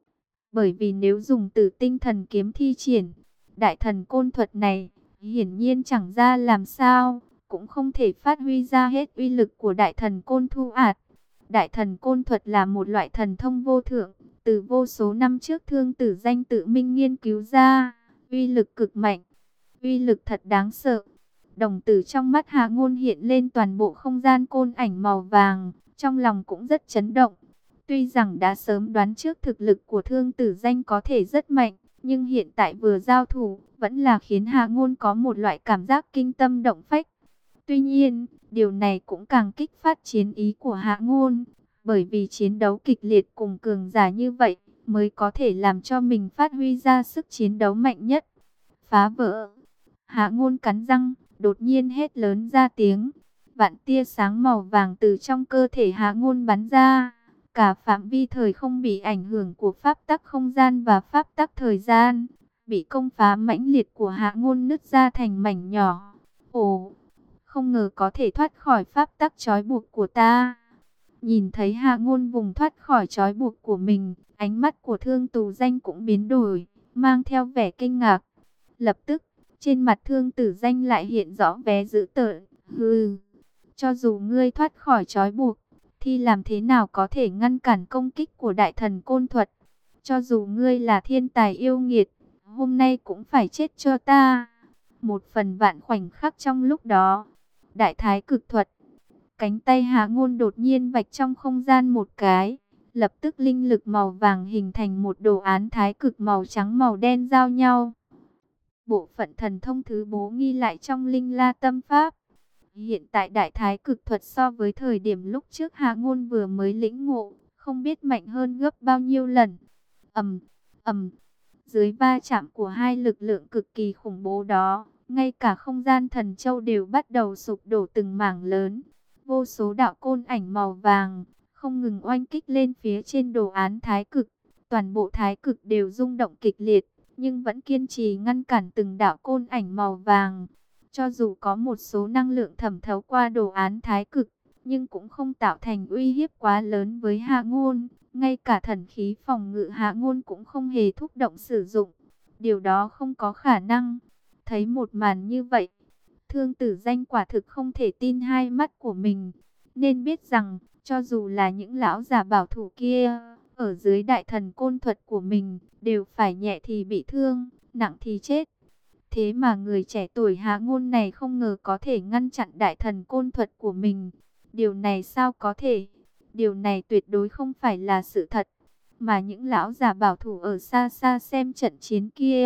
S1: Bởi vì nếu dùng Tử Tinh thần kiếm thi triển đại thần côn thuật này, hiển nhiên chẳng ra làm sao, cũng không thể phát huy ra hết uy lực của đại thần côn thu ạt. Đại thần côn thuật là một loại thần thông vô thượng, từ vô số năm trước Thương Tử Danh tự mình nghiên cứu ra, uy lực cực mạnh, uy lực thật đáng sợ. Đồng tử trong mắt Hạ Ngôn hiện lên toàn bộ không gian côn ảnh màu vàng, trong lòng cũng rất chấn động. Tuy rằng đã sớm đoán trước thực lực của Thương Tử Danh có thể rất mạnh, nhưng hiện tại vừa giao thủ, vẫn là khiến Hạ Ngôn có một loại cảm giác kinh tâm động phách. Tuy nhiên, điều này cũng càng kích phát chiến ý của Hạ Ngôn, bởi vì chiến đấu kịch liệt cùng cường giả như vậy, mới có thể làm cho mình phát huy ra sức chiến đấu mạnh nhất. Phá vỡ! Hạ Ngôn cắn răng, đột nhiên hét lớn ra tiếng. Vạn tia sáng màu vàng từ trong cơ thể Hạ Ngôn bắn ra. Cả phạm vi thời không bị ảnh hưởng của pháp tắc không gian và pháp tắc thời gian, bị công phá mãnh liệt của Hạ Ngôn nứt ra thành mảnh nhỏ. Ồ! Không ngờ có thể thoát khỏi pháp tắc trói buộc của ta. Nhìn thấy Hạ Ngôn vùng thoát khỏi trói buộc của mình, ánh mắt của Thương Tử Danh cũng biến đổi, mang theo vẻ kinh ngạc. Lập tức, trên mặt Thương Tử Danh lại hiện rõ vẻ dữ tợn. Hừ, cho dù ngươi thoát khỏi trói buộc, thì làm thế nào có thể ngăn cản công kích của đại thần côn thuật? Cho dù ngươi là thiên tài yêu nghiệt, hôm nay cũng phải chết cho ta. Một phần vạn khoảnh khắc trong lúc đó, đại thái cực thuật. Cánh tay Hạ Ngôn đột nhiên vạch trong không gian một cái, lập tức linh lực màu vàng hình thành một đồ án thái cực màu trắng màu đen giao nhau. Bộ phận thần thông thứ bố ghi lại trong Linh La Tâm Pháp. Hiện tại đại thái cực thuật so với thời điểm lúc trước Hạ Ngôn vừa mới lĩnh ngộ, không biết mạnh hơn gấp bao nhiêu lần. Ầm, ầm. Dưới va chạm của hai lực lượng cực kỳ khủng bố đó, ngay cả không gian thần châu đều bắt đầu sụp đổ từng mảng lớn. Vô số đạo côn ảnh màu vàng không ngừng oanh kích lên phía trên đồ án thái cực. Toàn bộ thái cực đều rung động kịch liệt, nhưng vẫn kiên trì ngăn cản từng đạo côn ảnh màu vàng. Cho dù có một số năng lượng thẩm thấu qua đồ án thái cực, nhưng cũng không tạo thành uy hiếp quá lớn với Hạ Ngôn. Ngay cả thần khí phòng ngự Hạ Ngôn cũng không hề thúc động sử dụng. Điều đó không có khả năng. Thấy một màn như vậy, Thương Tử Danh quả thực không thể tin hai mắt của mình. Nên biết rằng, cho dù là những lão già bảo thủ kia, ở dưới đại thần côn thuật của mình, đều phải nhẹ thì bị thương, nặng thì chết. Thế mà người trẻ tuổi Hạ Ngôn này không ngờ có thể ngăn chặn đại thần côn thuật của mình. Điều này sao có thể? Điều này tuyệt đối không phải là sự thật. Mà những lão già bảo thủ ở xa xa xem trận chiến kia,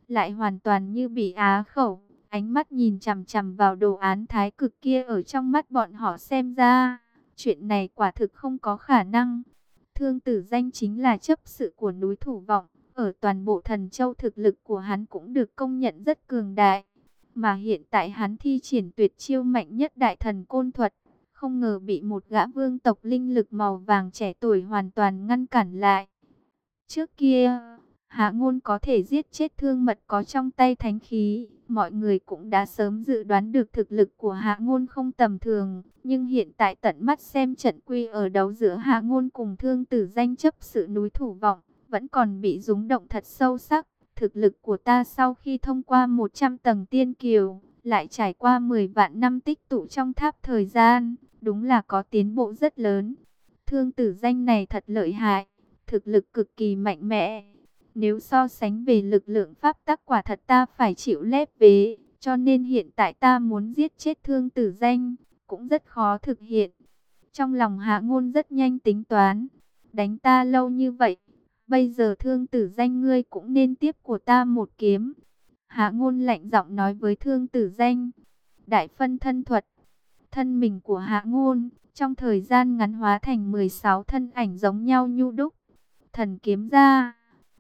S1: lại hoàn toàn như bị á khẩu. Ánh mắt nhìn chằm chằm vào đồ án thái cực kia, ở trong mắt bọn họ xem ra, chuyện này quả thực không có khả năng. Thương Tử Danh chính là chấp sự của núi Thủ Vọng, ở toàn bộ Thần Châu thực lực của hắn cũng được công nhận rất cường đại. Mà hiện tại hắn thi triển tuyệt chiêu mạnh nhất Đại Thần Côn Thuật, không ngờ bị một gã vương tộc linh lực màu vàng trẻ tuổi hoàn toàn ngăn cản lại. Trước kia, Hạ Ngôn có thể giết chết Thương Mật có trong tay thánh khí, mọi người cũng đã sớm dự đoán được thực lực của Hạ Ngôn không tầm thường, nhưng hiện tại tận mắt xem trận quy ở đấu giữa Hạ Ngôn cùng Thương Tử Danh chấp sự núi Thủ Vọng, vẫn còn bị rung động thật sâu sắc. Thực lực của ta sau khi thông qua 100 tầng tiên kiều, lại trải qua 10 vạn năm tích tụ trong tháp thời gian, đúng là có tiến bộ rất lớn. Thương Tử Danh này thật lợi hại, thực lực cực kỳ mạnh mẽ. Nếu so sánh về lực lượng pháp tắc, quả thật ta phải chịu lép vế, cho nên hiện tại ta muốn giết chết Thương Tử Danh, cũng rất khó thực hiện. Trong lòng Hạ Ngôn rất nhanh tính toán, đánh ta lâu như vậy, bây giờ Thương Tử Danh ngươi cũng nên tiếp của ta một kiếm. Hạ Ngôn lạnh giọng nói với Thương Tử Danh. Đại phân thân thuật. Thân mình của Hạ Ngôn trong thời gian ngắn hóa thành 16 thân ảnh giống nhau như đúc. Thần kiếm ra,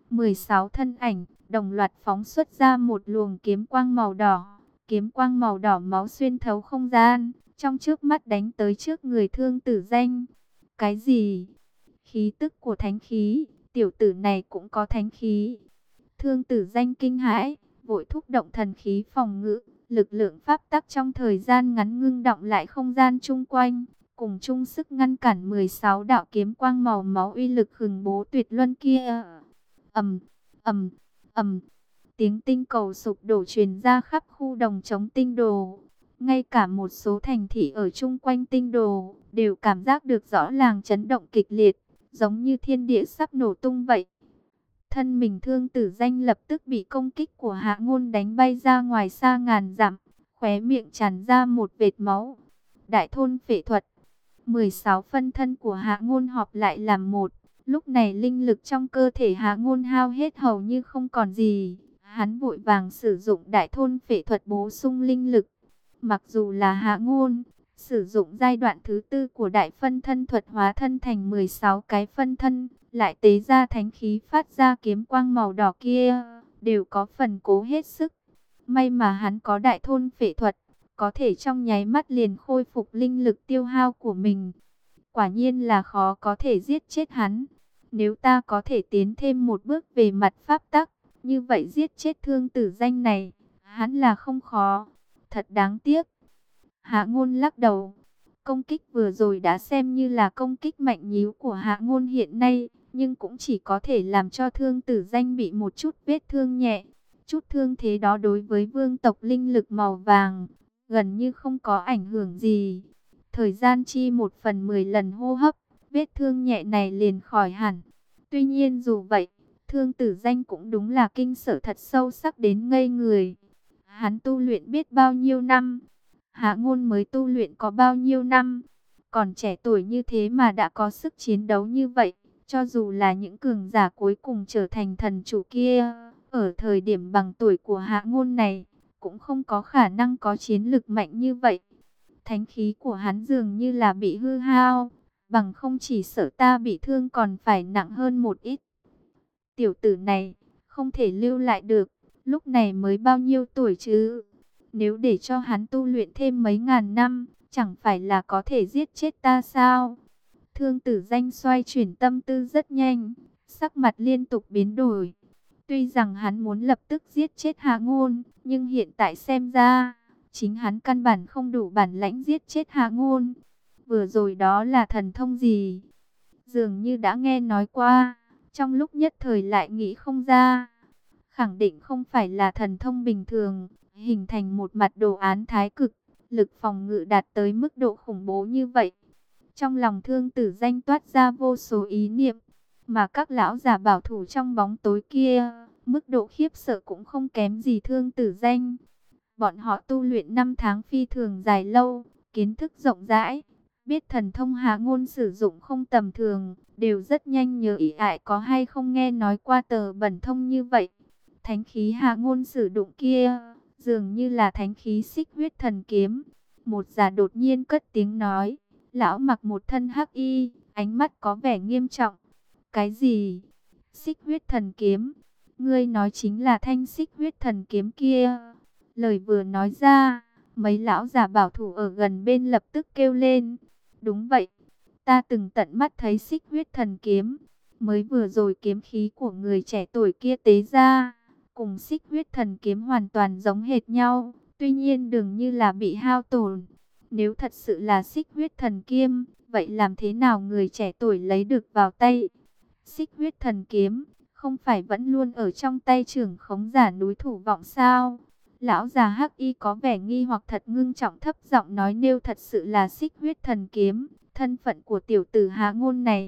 S1: 16 thân ảnh đồng loạt phóng xuất ra một luồng kiếm quang màu đỏ. Kiếm quang màu đỏ máu xuyên thấu không gian, trong chớp mắt đánh tới trước người Thương Tử Danh. Cái gì? Khí tức của thánh khí, tiểu tử này cũng có thánh khí. Thương Tử Danh kinh hãi, vội thúc động thần khí phòng ngự, lực lượng pháp tắc trong thời gian ngắn ngưng động lại không gian chung quanh, cùng chung sức ngăn cản 16 đạo kiếm quang màu máu uy lực khủng bố tuyệt luân kia. Ầm, ầm, ầm. Tiếng tinh cầu sụp đổ truyền ra khắp khu đồng trống tinh đồ. Ngay cả một số thành thị ở chung quanh tinh đồ đều cảm giác được rõ ràng chấn động kịch liệt, giống như thiên địa sắp nổ tung vậy. Thân mình Thương Tử Danh lập tức bị công kích của Hạ Ngôn đánh bay ra ngoài xa ngàn dặm, khóe miệng tràn ra một vệt máu. Đại thôn phệ thuật. 16 phân thân của Hạ Ngôn họp lại làm một. Lúc này linh lực trong cơ thể Hạ Ngôn hao hết hầu như không còn gì. Hắn vội vàng sử dụng đại thôn phệ thuật bổ sung linh lực. Mặc dù là Hạ Ngôn sử dụng giai đoạn thứ 4 của đại phân thân thuật hóa thân thành 16 cái phân thân, lại tế ra thánh khí phát ra kiếm quang màu đỏ kia, đều có phần cố hết sức. May mà hắn có đại thôn phệ thuật, có thể trong nháy mắt liền khôi phục linh lực tiêu hao của mình. Quả nhiên là khó có thể giết chết hắn. Nếu ta có thể tiến thêm một bước về mặt pháp tắc, như vậy giết chết Thương Tử Danh này, hắn là không khó. Thật đáng tiếc. Hạ Ngôn lắc đầu. Công kích vừa rồi đã xem như là công kích mạnh nhíu của Hạ Ngôn hiện nay, nhưng cũng chỉ có thể làm cho Thương Tử Danh bị một chút vết thương nhẹ. Chút thương thế đó đối với vương tộc linh lực màu vàng, gần như không có ảnh hưởng gì. Thời gian chi 1/10 lần hô hấp, vết thương nhẹ này liền khỏi hẳn. Tuy nhiên dù vậy, Thương Tử Danh cũng đúng là kinh sợ thật sâu sắc đến ngây người. Hắn tu luyện biết bao nhiêu năm? Hạ Ngôn mới tu luyện có bao nhiêu năm? Còn trẻ tuổi như thế mà đã có sức chiến đấu như vậy. Cho dù là những cường giả cuối cùng trở thành thần chủ kia, ở thời điểm bằng tuổi của Hạ Ngôn này, cũng không có khả năng có chiến lực mạnh như vậy. Thánh khí của hắn dường như là bị hư hao, bằng không chỉ sợ ta bị thương còn phải nặng hơn một ít. Tiểu tử này, không thể lưu lại được, lúc này mới bao nhiêu tuổi chứ? Nếu để cho hắn tu luyện thêm mấy ngàn năm, chẳng phải là có thể giết chết ta sao? Thương Tử Danh xoay chuyển tâm tư rất nhanh, sắc mặt liên tục biến đổi. Tuy rằng hắn muốn lập tức giết chết Hạ Ngôn, nhưng hiện tại xem ra, chính hắn căn bản không đủ bản lãnh giết chết Hạ Ngôn. Vừa rồi đó là thần thông gì? Dường như đã nghe nói qua, trong lúc nhất thời lại nghĩ không ra. Khẳng định không phải là thần thông bình thường, hình thành một mặt đồ án thái cực, lực phòng ngự đạt tới mức độ khủng bố như vậy. Trong lòng Thương Tử Danh toát ra vô số ý niệm, mà các lão già bảo thủ trong bóng tối kia, mức độ khiếp sợ cũng không kém gì Thương Tử Danh. Bọn họ tu luyện 5 tháng phi thường dài lâu, kiến thức rộng rãi, biết thần thông Hạ Ngôn sử dụng không tầm thường, đều rất nhanh nhớ ý ại có hay không nghe nói qua tờ bẩn thông như vậy. Thánh khí Hạ Ngôn sử dụng kia, dường như là thánh khí Xích Huyết Thần Kiếm. Một già đột nhiên cất tiếng nói, lão mặc một thân hắc y, ánh mắt có vẻ nghiêm trọng. Cái gì? Xích Huyết Thần Kiếm? Ngươi nói chính là thanh Xích Huyết Thần Kiếm kia. Lời vừa nói ra, mấy lão già bảo thủ ở gần bên lập tức kêu lên. Đúng vậy, ta từng tận mắt thấy Xích Huyết Thần Kiếm. Mới vừa rồi kiếm khí của người trẻ tuổi kia tế ra, cùng Xích Huyết Thần Kiếm hoàn toàn giống hệt nhau. Tuy nhiên dường như là bị hao tổn. Nếu thật sự là Xích Huyết Thần Kiếm, vậy làm thế nào người trẻ tuổi lấy được vào tay? Xích Huyết Thần Kiếm không phải vẫn luôn ở trong tay trưởng khống giả núi Thủ Vọng sao? Lão già hắc y có vẻ nghi hoặc thật ngưng trọng, thấp giọng nói, nếu thật sự là Xích Huyết Thần Kiếm, thân phận của tiểu tử Hạ Ngôn này.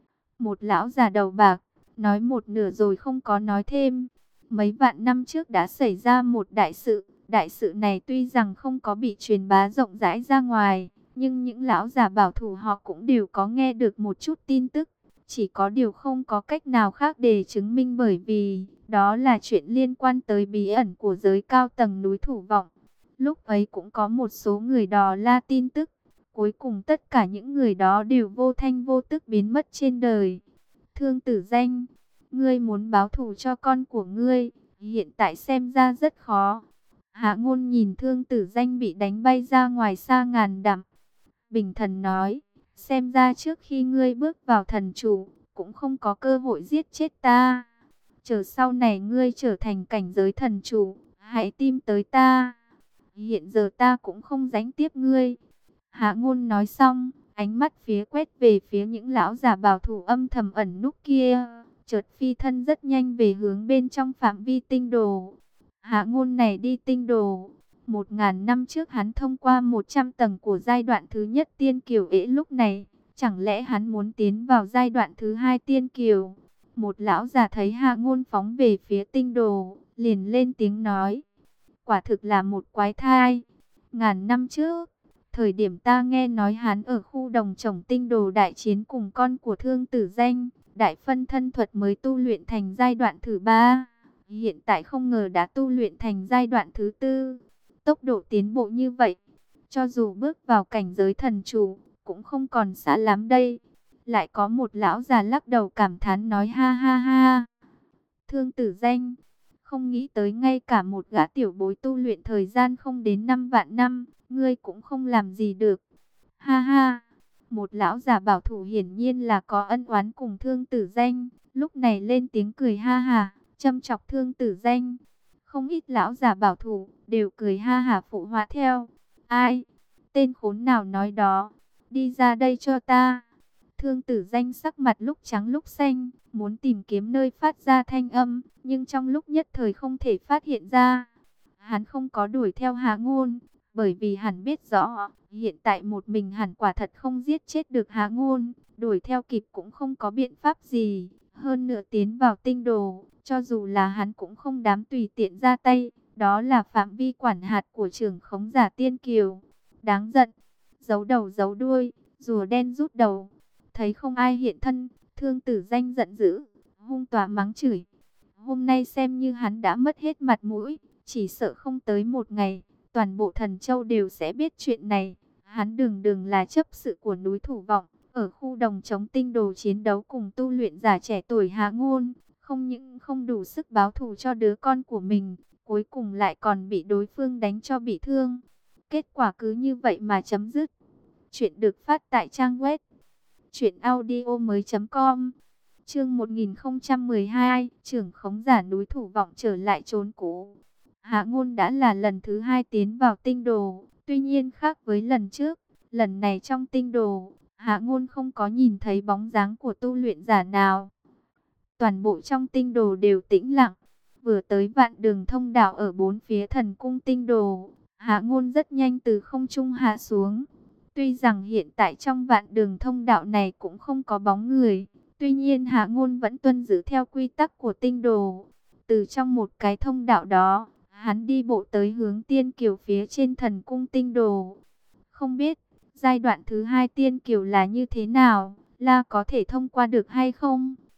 S1: Một lão già đầu bạc nói một nửa rồi không có nói thêm. Mấy vạn năm trước đã xảy ra một đại sự. Đại sự này tuy rằng không có bị truyền bá rộng rãi ra ngoài, nhưng những lão già bảo thủ họ cũng đều có nghe được một chút tin tức. Chỉ có điều không có cách nào khác để chứng minh, bởi vì đó là chuyện liên quan tới bí ẩn của giới cao tầng núi Thủ Vọng. Lúc ấy cũng có một số người dò la tin tức. Cuối cùng tất cả những người đó đều vô thanh vô tức biến mất trên đời. Thương Tử Danh, ngươi muốn báo thù cho con của ngươi, hiện tại xem ra rất khó. Hạ Ngôn nhìn Thương Tử Danh bị đánh bay ra ngoài xa ngàn dặm, bình thần nói, xem ra trước khi ngươi bước vào thần chủ, cũng không có cơ hội giết chết ta. Chờ sau này ngươi trở thành cảnh giới thần chủ, hãy tìm tới ta. Hiện giờ ta cũng không giánh tiếp ngươi. Hạ Ngôn nói xong, ánh mắt phía quét về phía những lão già bảo thủ âm thầm ẩn núp kia, chợt phi thân rất nhanh về hướng bên trong phạm vi tinh đồ. Hạ Ngôn này đi tinh đồ, 1000 năm trước hắn thông qua 100 tầng của giai đoạn thứ nhất tiên kiều ế, lúc này, chẳng lẽ hắn muốn tiến vào giai đoạn thứ hai tiên kiều? Một lão già thấy Hạ Ngôn phóng về phía tinh đồ, liền lên tiếng nói, quả thực là một quái thai. Ngàn năm trước, thời điểm ta nghe nói hắn ở khu đồng trồng tinh đồ đại chiến cùng con của Thương Tử Danh, đại phân thân thuật mới tu luyện thành giai đoạn thứ 3. Hiện tại không ngờ đã tu luyện thành giai đoạn thứ 4. Tốc độ tiến bộ như vậy, cho dù bước vào cảnh giới thần chủ, cũng không còn xa lắm đây. Lại có một lão già lắc đầu cảm thán nói, ha ha ha. Thương Tử Danh, không nghĩ tới ngay cả một gã tiểu bối tu luyện thời gian không đến 5 vạn năm, ngươi cũng không làm gì được. Ha ha, một lão già bảo thủ hiển nhiên là có ân oán cùng Thương Tử Danh, lúc này lên tiếng cười ha ha, châm chọc Thương Tử Danh. Không ít lão già bảo thủ đều cười ha ha phụ họa theo. Ai? Tên khốn nào nói đó? Đi ra đây cho ta. Thương Tử Danh sắc mặt lúc trắng lúc xanh, muốn tìm kiếm nơi phát ra thanh âm, nhưng trong lúc nhất thời không thể phát hiện ra. Hắn không có đuổi theo Hạ Ngôn, bởi vì hắn biết rõ, hiện tại một mình hắn quả thật không giết chết được Hạ Ngôn, đuổi theo kịp cũng không có biện pháp gì. Hơn nữa tiến vào tinh đồ, cho dù là hắn cũng không dám tùy tiện ra tay, đó là phạm vi quản hạt của trưởng khống giả tiên kiều. Đáng giận, giấu đầu giấu đuôi, rùa đen rút đầu. Thấy không ai hiện thân, Thương Tử Danh giận dữ, hung tợn mắng chửi. Hôm nay xem như hắn đã mất hết mặt mũi, chỉ sợ không tới một ngày, toàn bộ Thần Châu đều sẽ biết chuyện này. Hắn đường đường là chấp sự của núi Thủ Vọng, ở khu đồng chống tinh đồ chiến đấu cùng tu luyện giả trẻ tuổi Hạ Ngôn, không những không đủ sức báo thù cho đứa con của mình, cuối cùng lại còn bị đối phương đánh cho bị thương. Kết quả cứ như vậy mà chấm dứt. Chuyện được phát tại trang web truyệnaudiomoi.com. Chương 1012, trưởng khống giả núi Thủ Vọng trở lại trốn cũ. Hạ Ngôn đã là lần thứ 2 tiến vào tinh đồ, tuy nhiên khác với lần trước, lần này trong tinh đồ, Hạ Ngôn không có nhìn thấy bóng dáng của tu luyện giả nào. Toàn bộ trong tinh đồ đều tĩnh lặng. Vừa tới vạn đường thông đạo ở bốn phía thần cung tinh đồ, Hạ Ngôn rất nhanh từ không trung hạ xuống. Tuy rằng hiện tại trong vạn đường thông đạo này cũng không có bóng người, tuy nhiên Hạ Ngôn vẫn tuân giữ theo quy tắc của tinh đồ. Từ trong một cái thông đạo đó, hắn đi bộ tới hướng tiên kiều phía trên thần cung tinh đồ. Không biết, giai đoạn thứ 2 tiên kiều là như thế nào, là có thể thông qua được hay không?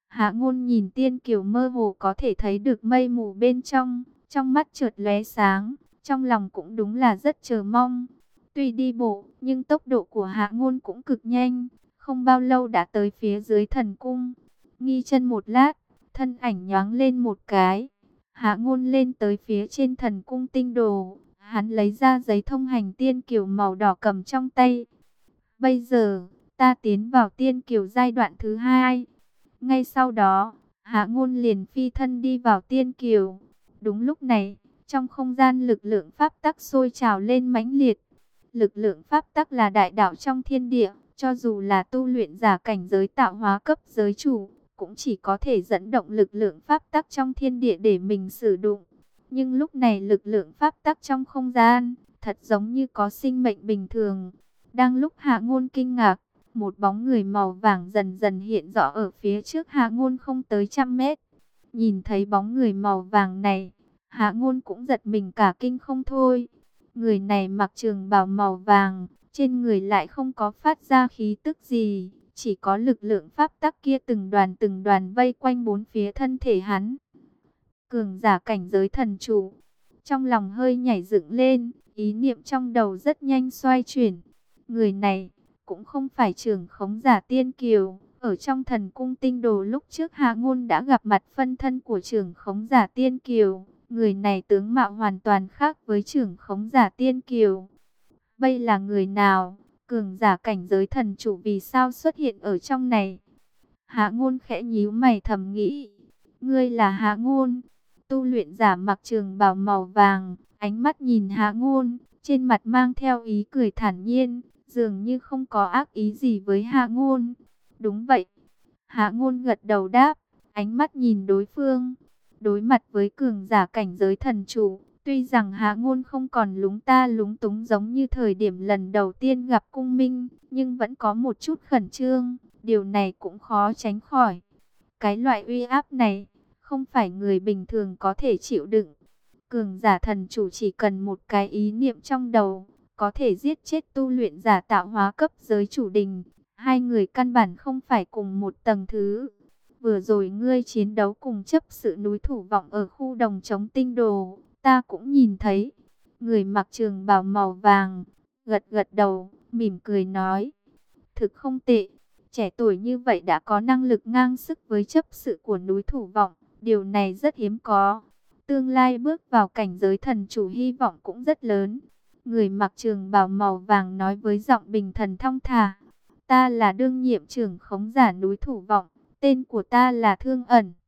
S1: Hạ Ngôn nhìn Tiên Kiều mơ hồ có thể thấy được mây mù bên trong, trong mắt chợt lóe sáng, trong lòng cũng đúng là rất chờ mong. Tuy đi bộ, nhưng tốc độ của Hạ Ngôn cũng cực nhanh, không bao lâu đã tới phía dưới thần cung. Nghi chân một lát, thân ảnh nhoáng lên một cái. Hạ Ngôn lên tới phía trên thần cung tinh đồ, hắn lấy ra giấy thông hành Tiên Kiều màu đỏ cầm trong tay. Bây giờ, ta tiến vào Tiên Kiều giai đoạn thứ 2. Ngay sau đó, Hạ Ngôn liền phi thân đi vào Tiên Kiều. Đúng lúc này, trong không gian lực lượng pháp tắc sôi trào lên mãnh liệt. Lực lượng pháp tắc là đại đạo trong thiên địa, cho dù là tu luyện giả cảnh giới tạo hóa cấp giới chủ, cũng chỉ có thể dẫn động lực lượng pháp tắc trong thiên địa để mình sử dụng. Nhưng lúc này lực lượng pháp tắc trong không gian, thật giống như có sinh mệnh bình thường. Đang lúc Hạ Ngôn kinh ngạc, một bóng người màu vàng dần dần hiện rõ ở phía trước Hạ Ngôn không tới 100 mét. Nhìn thấy bóng người màu vàng này, Hạ Ngôn cũng giật mình cả kinh không thôi. Người này mặc trường bào màu vàng, trên người lại không có phát ra khí tức gì, chỉ có lực lượng pháp tắc kia từng đoàn vây quanh bốn phía thân thể hắn. Cường giả cảnh giới thần chủ, trong lòng hơi nhảy dựng lên, ý niệm trong đầu rất nhanh xoay chuyển. Người này cũng không phải trưởng khống giả Tiên Kiều. Ở trong thần cung tinh đồ lúc trước Hạ Ngôn đã gặp mặt phân thân của trưởng khống giả Tiên Kiều. Người này tướng mạo hoàn toàn khác với trưởng khống giả Tiên Kiều. Đây là người nào? Cường giả cảnh giới thần chủ vì sao xuất hiện ở trong này? Hạ Ngôn khẽ nhíu mày thầm nghĩ. Ngươi là Hạ Ngôn? Tu luyện giả mặc trường bào màu vàng, ánh mắt nhìn Hạ Ngôn, trên mặt mang theo ý cười thản nhiên, dường như không có ác ý gì với Hạ Ngôn. Đúng vậy. Hạ Ngôn gật đầu đáp, ánh mắt nhìn đối phương. Đối mặt với cường giả cảnh giới thần chủ, tuy rằng Hạ Ngôn không còn lúng ta lúng túng giống như thời điểm lần đầu tiên gặp Cung Minh, nhưng vẫn có một chút khẩn trương, điều này cũng khó tránh khỏi. Cái loại uy áp này, không phải người bình thường có thể chịu đựng. Cường giả thần chủ chỉ cần một cái ý niệm trong đầu, có thể giết chết tu luyện giả tạo hóa cấp giới chủ đình. Hai người căn bản không phải cùng một tầng thứ. Vừa rồi ngươi chiến đấu cùng chấp sự núi Thủ Vọng ở khu đồng chống tinh đồ, ta cũng nhìn thấy. Người mặc trường bào màu vàng, gật gật đầu, mỉm cười nói. Thực không tệ, trẻ tuổi như vậy đã có năng lực ngang sức với chấp sự của núi Thủ Vọng. Điều này rất hiếm có. Tương lai bước vào cảnh giới thần chủ hy vọng cũng rất lớn. Người mặc trường bào màu vàng nói với giọng bình thần thong thả. Ta là đương nhiệm trưởng khống giả núi Thủ Vọng. Tên của ta là Thương Ẩn.